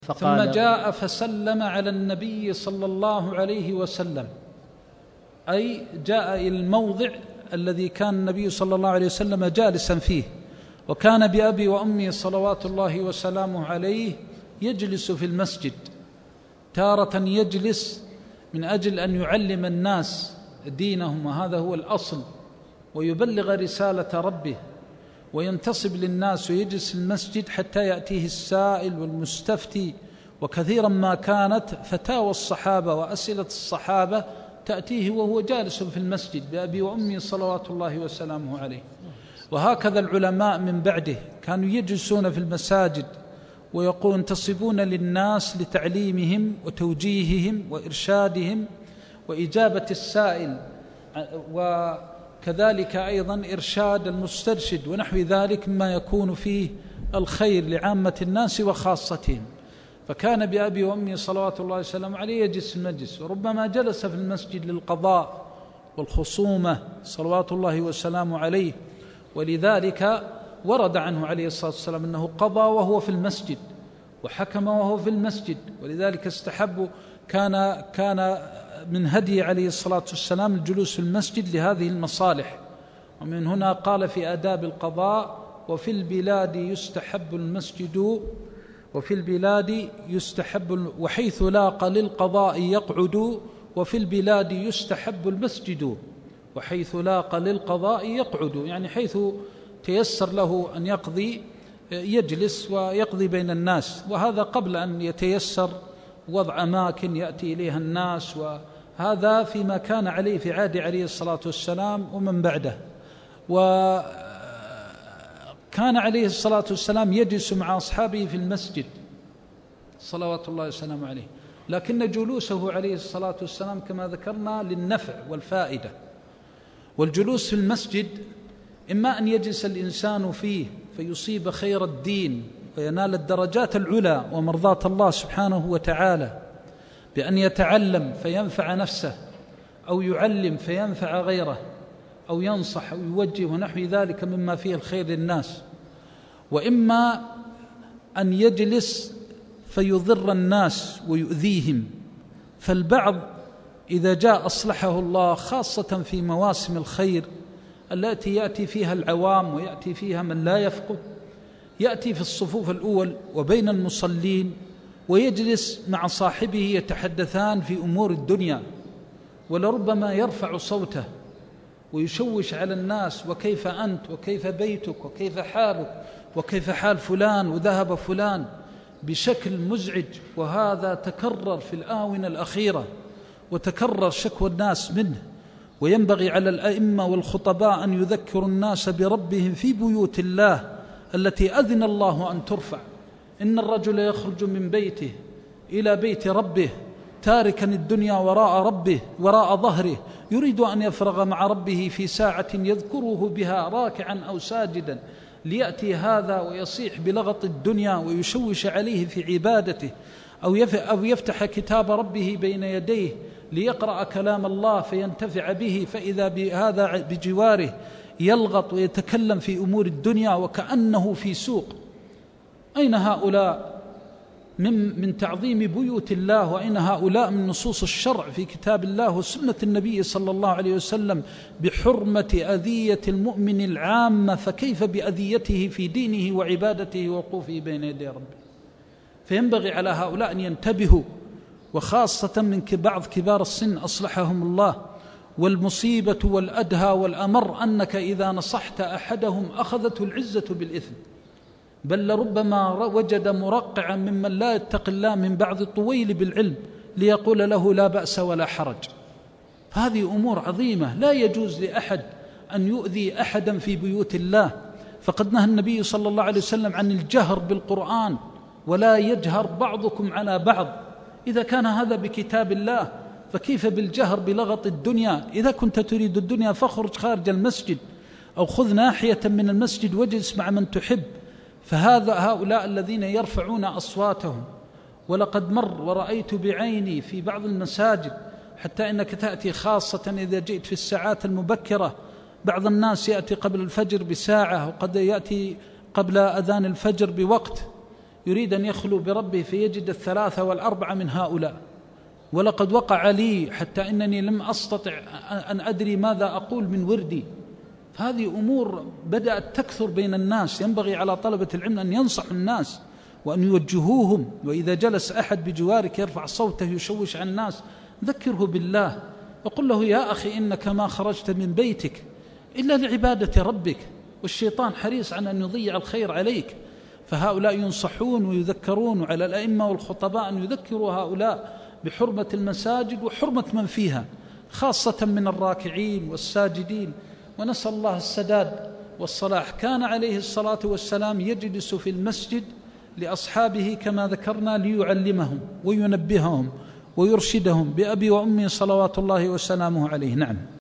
ثم جاء فسلم على النبي صلى الله عليه وسلم، أي جاء إلى الموضع الذي كان النبي صلى الله عليه وسلم جالسا فيه، وكان بأبي وأمي صلوات الله وسلامه عليه يجلس في المسجد، تارة يجلس من أجل أن يعلم الناس دينهم، وهذا هو الأصل، ويبلغ رسالة ربه وينتصب للناس، ويجلس في المسجد حتى يأتيه السائل والمستفتي. وكثيرا ما كانت فتاوى الصحابة وأسئلة الصحابة تأتيه وهو جالس في المسجد بأبي وأمي صلوات الله وسلامه عليه. وهكذا العلماء من بعده كانوا يجلسون في المساجد وينتصبون للناس لتعليمهم وتوجيههم وإرشادهم وإجابة السائل، وكذلك أيضا إرشاد المسترشد ونحو ذلك مما يكون فيه الخير لعامة الناس وخاصتهم. فكان بأبي وأمي صلوات الله وسلامه عليه يجلس المجلس، وربما جلس في المسجد للقضاء والخصومة صلوات الله وسلامه عليه. ولذلك ورد عنه عليه الصلاة والسلام أنه قضى وهو في المسجد وحكم وهو في المسجد، ولذلك استحب كان من هدي عليه الصلاة والسلام الجلوس في المسجد لهذه المصالح. ومن هنا قال في آداب القضاء: وفي البلاد يستحب المسجد، وفي البلاد يستحب، وحيث لاق للقضاء يقعد، وفي البلاد يستحب المسجد، وحيث لاق للقضاء يقعد، يعني حيث تيسر له أن يقضي يجلس ويقضي بين الناس. وهذا قبل أن يتيسر وضع أماكن يأتي إليها الناس، وهذا فيما كان عليه في عهد عليه الصلاة والسلام ومن بعده. وكان عليه الصلاة والسلام يجلس مع أصحابه في المسجد صلوات الله وسلامه عليه، لكن جلوسه عليه الصلاة والسلام كما ذكرنا للنفع والفائدة. والجلوس في المسجد إما أن يجلس الإنسان فيه فيصيب خير الدين وينال الدرجات العلى ومرضاة الله سبحانه وتعالى بأن يتعلم فينفع نفسه، أو يعلم فينفع غيره، أو ينصح أو يوجه ونحو ذلك مما فيه الخير للناس. وإما أن يجلس فيضر الناس ويؤذيهم، فالبعض إذا جاء أصلحه الله، خاصة في مواسم الخير التي يأتي فيها العوام ويأتي فيها من لا يفقه، يأتي في الصفوف الأول وبين المصلين ويجلس مع صاحبه يتحدثان في أمور الدنيا، ولربما يرفع صوته ويشوش على الناس: وكيف أنت، وكيف بيتك، وكيف حالك، وكيف حال فلان، وذهب فلان، بشكل مزعج. وهذا تكرر في الآونة الأخيرة وتكرر شكوى الناس منه. وينبغي على الأئمة والخطباء أن يذكروا الناس بربهم في بيوت الله التي أذن الله أن ترفع. إن الرجل يخرج من بيته إلى بيت ربه تاركا الدنيا وراء ظهره، يريد أن يفرغ مع ربه في ساعة يذكره بها راكعا أو ساجدا، ليأتي هذا ويصيح بلغط الدنيا ويشوش عليه في عبادته، أو يفتح كتاب ربه بين يديه ليقرأ كلام الله فينتفع به، فإذا بهذا بجواره يلغط ويتكلم في أمور الدنيا وكأنه في سوق. أين هؤلاء من تعظيم بيوت الله؟ وأين هؤلاء من نصوص الشرع في كتاب الله وسنة النبي صلى الله عليه وسلم بحرمة أذية المؤمن العامة؟ فكيف بأذيته في دينه وعبادته ووقوفه بين يدي ربه؟ فينبغي على هؤلاء أن ينتبهوا، وخاصة من بعض كبار السن أصلحهم الله. والمصيبة والأدهى والأمر أنك إذا نصحت أحدهم أخذته العزة بالإثم، بل لربما وجد مرقعا ممن لا يتقي الله من بعض الطويل بالعلم ليقول له لا بأس ولا حرج. هذه أمور عظيمة، لا يجوز لأحد أن يؤذي أحدا في بيوت الله. فقد نهى النبي صلى الله عليه وسلم عن الجهر بالقرآن: ولا يجهر بعضكم على بعض. إذا كان هذا بكتاب الله فكيف بالجهر بلغط الدنيا؟ إذا كنت تريد الدنيا فاخرج خارج المسجد، أو خذ ناحية من المسجد واجلس مع من تحب. هؤلاء الذين يرفعون أصواتهم، ولقد مر ورأيت بعيني في بعض المساجد، حتى إنك تأتي خاصة إذا جئت في الساعات المبكرة، بعض الناس يأتي قبل الفجر بساعة، وقد يأتي قبل أذان الفجر بوقت، يريد أن يخلو بربه فيجد الثلاثة والأربعة من هؤلاء. ولقد وقع لي حتى إنني لم أستطع أن أدري ماذا أقول من وردي. فهذه أمور بدأت تكثر بين الناس. ينبغي على طلبة العلم أن ينصحوا الناس وأن يوجهوهم، وإذا جلس أحد بجوارك يرفع صوته يشوش على الناس ذكره بالله وقل له: يا أخي إنك ما خرجت من بيتك إلا لعبادة ربك، والشيطان حريص على أن يضيع الخير عليك. فهؤلاء ينصحون ويذكرون، وعلى الأئمة والخطباء أن يذكروا هؤلاء بحرمة المساجد وحرمة من فيها، خاصة من الراكعين والساجدين. ونسأل الله السداد والصلاح. كان عليه الصلاة والسلام يجلس في المسجد لأصحابه كما ذكرنا ليعلمهم وينبههم ويرشدهم بأبي وأمي صلوات الله وسلامه عليه. نعم.